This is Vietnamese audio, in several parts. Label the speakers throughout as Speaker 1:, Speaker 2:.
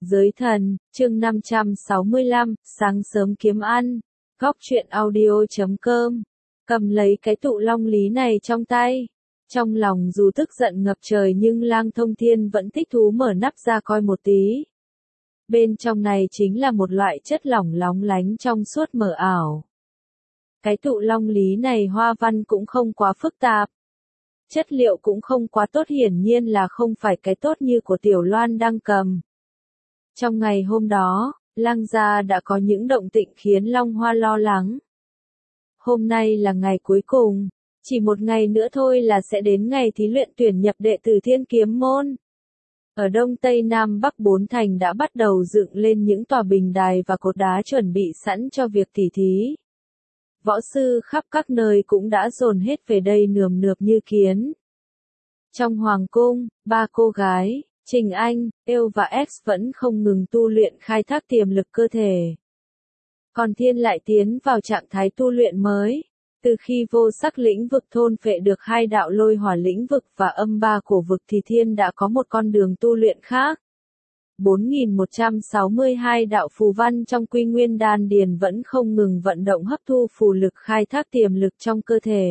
Speaker 1: Giới thần, chương 565, sáng sớm kiếm ăn. Góc truyện audio.com. Cầm lấy cái tụ long lý này trong tay. Trong lòng dù tức giận ngập trời nhưng Lang Thông Thiên vẫn thích thú mở nắp ra coi một tí. Bên trong này chính là một loại chất lỏng lóng lánh trong suốt mờ ảo. Cái tụ long lý này hoa văn cũng không quá phức tạp. Chất liệu cũng không quá tốt, hiển nhiên là không phải cái tốt như của Tiểu Loan đang cầm. Trong ngày hôm đó, Lang gia đã có những động tĩnh khiến Long Hoa lo lắng. Hôm nay là ngày cuối cùng, chỉ một ngày nữa thôi là sẽ đến ngày thí luyện tuyển nhập đệ tử Thiên Kiếm Môn. Ở Đông Tây Nam Bắc bốn thành đã bắt đầu dựng lên những tòa bình đài và cột đá chuẩn bị sẵn cho việc tỉ thí. Võ sư khắp các nơi cũng đã dồn hết về đây nườm nượp như kiến. Trong hoàng cung, ba cô gái, Trình Anh, Eo và X vẫn không ngừng tu luyện khai thác tiềm lực cơ thể. Còn Thiên lại tiến vào trạng thái tu luyện mới. Từ khi vô sắc lĩnh vực thôn phệ được hai đạo lôi hỏa lĩnh vực và âm ba cổ vực thì Thiên đã có một con đường tu luyện khác. 4162 đạo phù văn trong Quy Nguyên Đan Điền vẫn không ngừng vận động hấp thu phù lực khai thác tiềm lực trong cơ thể.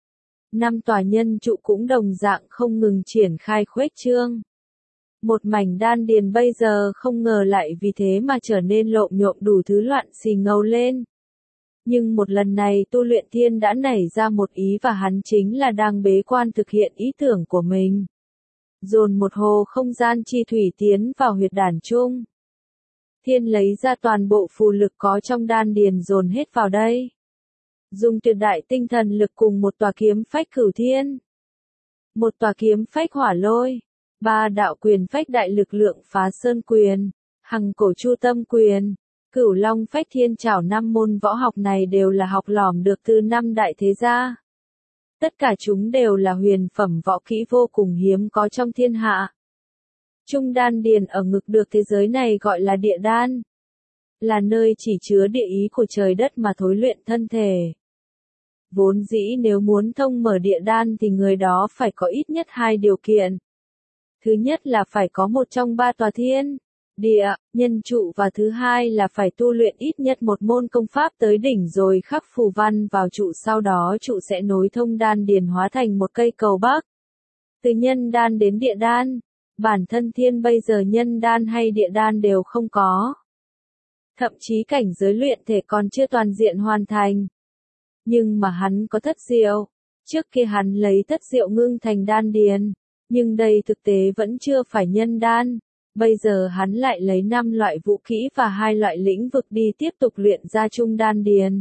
Speaker 1: 5 tòa nhân trụ cũng đồng dạng không ngừng triển khai khuếch trương. Một mảnh đan điền bây giờ không ngờ lại vì thế mà trở nên lộn nhộm đủ thứ loạn xì ngầu lên. Nhưng một lần này tu luyện Thiên đã nảy ra một ý và hắn chính là đang bế quan thực hiện ý tưởng của mình. Dồn một hồ không gian chi thủy tiến vào huyệt đản chung. Thiên lấy ra toàn bộ phù lực có trong đan điền dồn hết vào đây. Dùng tuyệt đại tinh thần lực cùng một tòa kiếm phách cửu thiên. Một tòa kiếm phách hỏa lôi. 3 đạo quyền phách đại lực lượng phá sơn quyền. Hằng cổ chu tâm quyền. Cửu long phách thiên trảo. 5 môn võ học này đều là học lỏm được từ 5 đại thế gia. Tất cả chúng đều là huyền phẩm võ kỹ vô cùng hiếm có trong thiên hạ. Trung đan điền ở ngực được thế giới này gọi là địa đan. Là nơi chỉ chứa địa ý của trời đất mà thối luyện thân thể. Vốn dĩ nếu muốn thông mở địa đan thì người đó phải có ít nhất 2 điều kiện. Thứ nhất là phải có một trong 3 tòa thiên, địa, nhân trụ và thứ hai là phải tu luyện ít nhất một môn công pháp tới đỉnh rồi khắc phù văn vào trụ, sau đó trụ sẽ nối thông đan điền hóa thành một cây cầu bắc. Từ nhân đan đến địa đan, bản thân Thiên bây giờ nhân đan hay địa đan đều không có. Thậm chí cảnh giới luyện thể còn chưa toàn diện hoàn thành. Nhưng mà hắn có thất diệu. Trước kia hắn lấy thất diệu ngưng thành đan điền. Nhưng đây thực tế vẫn chưa phải nhân đan. Bây giờ hắn lại lấy 5 loại vũ kỹ và 2 loại lĩnh vực đi tiếp tục luyện ra trung đan điền.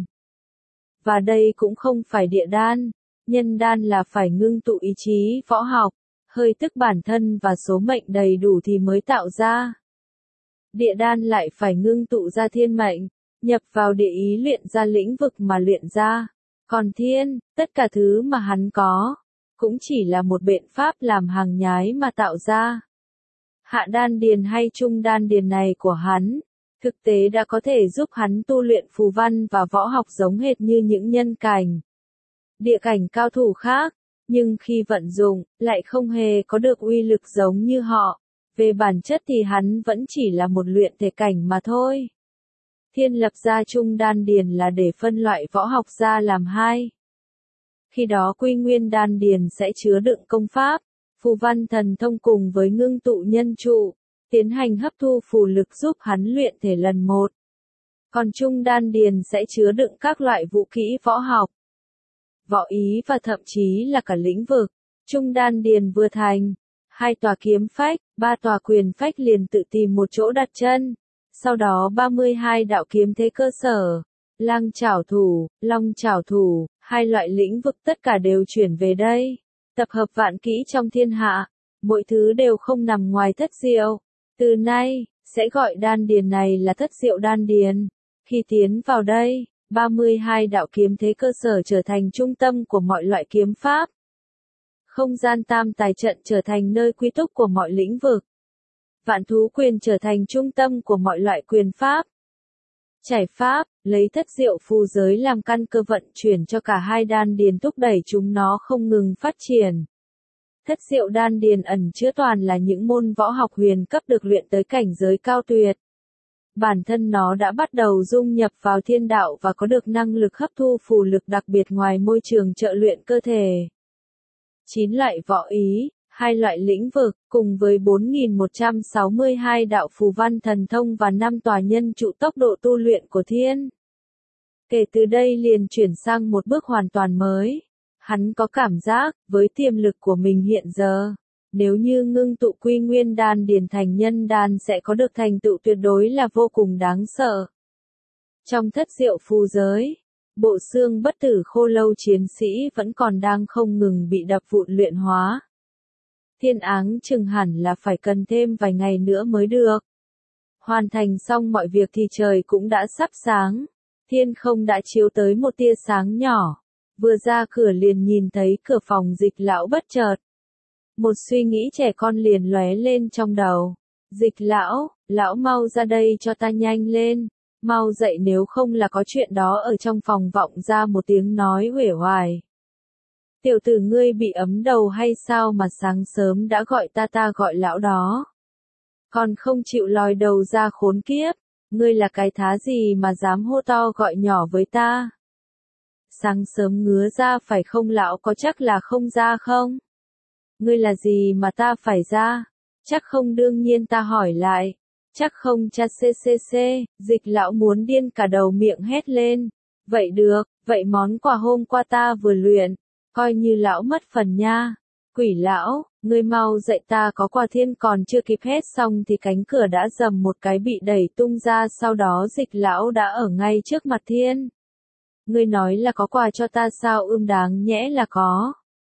Speaker 1: Và đây cũng không phải địa đan. Nhân đan là phải ngưng tụ ý chí, võ học, hơi tức bản thân và số mệnh đầy đủ thì mới tạo ra. Địa đan lại phải ngưng tụ ra thiên mệnh, nhập vào địa ý luyện ra lĩnh vực mà luyện ra. Còn Thiên, tất cả thứ mà hắn có, cũng chỉ là một biện pháp làm hàng nhái mà tạo ra. Hạ đan điền hay trung đan điền này của hắn, thực tế đã có thể giúp hắn tu luyện phù văn và võ học giống hệt như những nhân cảnh, địa cảnh cao thủ khác, nhưng khi vận dụng, lại không hề có được uy lực giống như họ. Về bản chất thì hắn vẫn chỉ là một luyện thể cảnh mà thôi. Thiên lập ra trung đan điền là để phân loại võ học ra làm 2. Khi đó Quy Nguyên đan điền sẽ chứa đựng công pháp, phù văn thần thông cùng với ngưng tụ nhân trụ, tiến hành hấp thu phù lực giúp hắn luyện thể lần 1. Còn trung đan điền sẽ chứa đựng các loại vũ kỹ võ học, võ ý và thậm chí là cả lĩnh vực. Trung đan điền vừa thành, 2 tòa kiếm phách, 3 tòa quyền phách liền tự tìm một chỗ đặt chân. Sau đó 32 đạo kiếm thế cơ sở, lang chảo thủ, long chảo thủ, 2 loại lĩnh vực tất cả đều chuyển về đây. Tập hợp vạn kỹ trong thiên hạ, mỗi thứ đều không nằm ngoài thất diệu. Từ nay, sẽ gọi đan điền này là thất diệu đan điền. Khi tiến vào đây, 32 đạo kiếm thế cơ sở trở thành trung tâm của mọi loại kiếm pháp. Không gian tam tài trận trở thành nơi quy túc của mọi lĩnh vực. Vạn thú quyền trở thành trung tâm của mọi loại quyền pháp. Trải pháp, lấy thất diệu phù giới làm căn cơ vận chuyển cho cả 2 đan điền thúc đẩy chúng nó không ngừng phát triển. Thất diệu đan điền ẩn chứa toàn là những môn võ học huyền cấp được luyện tới cảnh giới cao tuyệt. Bản thân nó đã bắt đầu dung nhập vào thiên đạo và có được năng lực hấp thu phù lực đặc biệt ngoài môi trường trợ luyện cơ thể. 9 loại võ ý, 2 loại lĩnh vực, cùng với 4162 đạo phù văn thần thông và 5 tòa nhân trụ tốc độ tu luyện của thiên. Kể từ đây liền chuyển sang một bước hoàn toàn mới. Hắn có cảm giác, với tiềm lực của mình hiện giờ, nếu như ngưng tụ quy nguyên đan điền thành nhân đan sẽ có được thành tựu tuyệt đối là vô cùng đáng sợ. Trong thất diệu phù giới, bộ xương bất tử khô lâu chiến sĩ vẫn còn đang không ngừng bị đập vụn luyện hóa. Thiên áng chừng hẳn là phải cần thêm vài ngày nữa mới được. Hoàn thành xong mọi việc thì trời cũng đã sắp sáng. Thiên không đã chiếu tới một tia sáng nhỏ. Vừa ra cửa liền nhìn thấy cửa phòng Dịch lão bất chợt. Một suy nghĩ trẻ con liền lóe lên trong đầu. Dịch lão, lão mau ra đây cho ta nhanh lên. Mau dậy nếu không là có chuyện đó ở trong phòng vọng ra một tiếng nói uể oải. Tiểu tử ngươi bị ấm đầu hay sao mà sáng sớm đã gọi ta gọi lão đó. Còn không chịu lòi đầu ra khốn kiếp. Ngươi là cái thá gì mà dám hô to gọi nhỏ với ta? Sáng sớm ngứa ra phải không lão có chắc là không ra không? Ngươi là gì mà ta phải ra? Chắc không đương nhiên ta hỏi lại. Chắc không cha ccc, Dịch lão muốn điên cả đầu miệng hét lên. Vậy được, vậy món quà hôm qua ta vừa luyện, coi như lão mất phần nha. Quỷ lão, ngươi mau dậy ta có quà. Thiên còn chưa kịp hét xong thì cánh cửa đã rầm một cái bị đẩy tung ra, sau đó Dịch lão đã ở ngay trước mặt Thiên. Ngươi nói là có quà cho ta sao? Đáng nhẽ là có.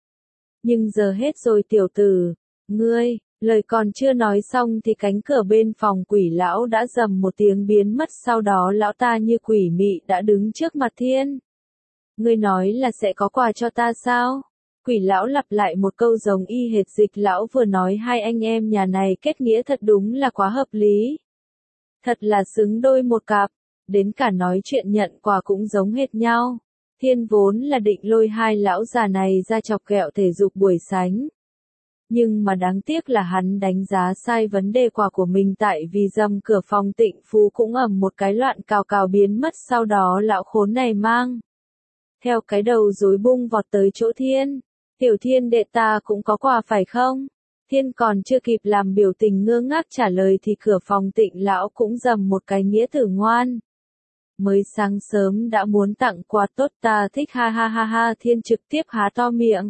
Speaker 1: Nhưng giờ hết rồi tiểu tử, ngươi, lời còn chưa nói xong thì cánh cửa bên phòng quỷ lão đã rầm một tiếng biến mất, sau đó lão ta như quỷ mị đã đứng trước mặt Thiên. Ngươi nói là sẽ có quà cho ta sao? Quỷ lão lặp lại một câu giống y hệt Dịch lão vừa nói. Hai anh em nhà này kết nghĩa thật đúng là quá hợp lý. Thật là xứng đôi một cặp, đến cả nói chuyện nhận quà cũng giống hệt nhau. Thiên vốn là định lôi hai lão già này ra chọc ghẹo thể dục buổi sáng. Nhưng mà đáng tiếc là hắn đánh giá sai vấn đề quà của mình, tại vì dầm cửa phòng Tịnh Phú cũng ầm một cái loạn cào cào biến mất, sau đó lão khốn này mang theo cái đầu rối bung vọt tới chỗ Thiên. Tiểu Thiên đệ ta cũng có quà phải không? Thiên còn chưa kịp làm biểu tình ngơ ngác trả lời thì cửa phòng Tịnh lão cũng dầm một cái nghĩa tử ngoan. Mới sáng sớm đã muốn tặng quà tốt, ta thích ha ha ha ha. Thiên trực tiếp há to miệng.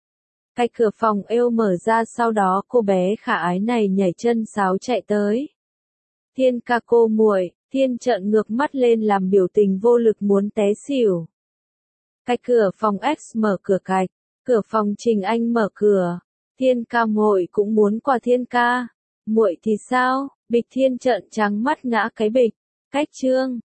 Speaker 1: Cái cửa phòng êu mở ra, sau đó cô bé khả ái này nhảy chân sáo chạy tới. Thiên ca cô muội. Thiên trợn ngược mắt lên làm biểu tình vô lực muốn té xỉu. Cái cửa phòng X mở cửa cạch. Cửa phòng Trình Anh mở cửa. Thiên ca muội cũng muốn quà. Thiên ca muội thì sao? Bịch. Thiên trợn trắng mắt ngã cái bịch. Cách chương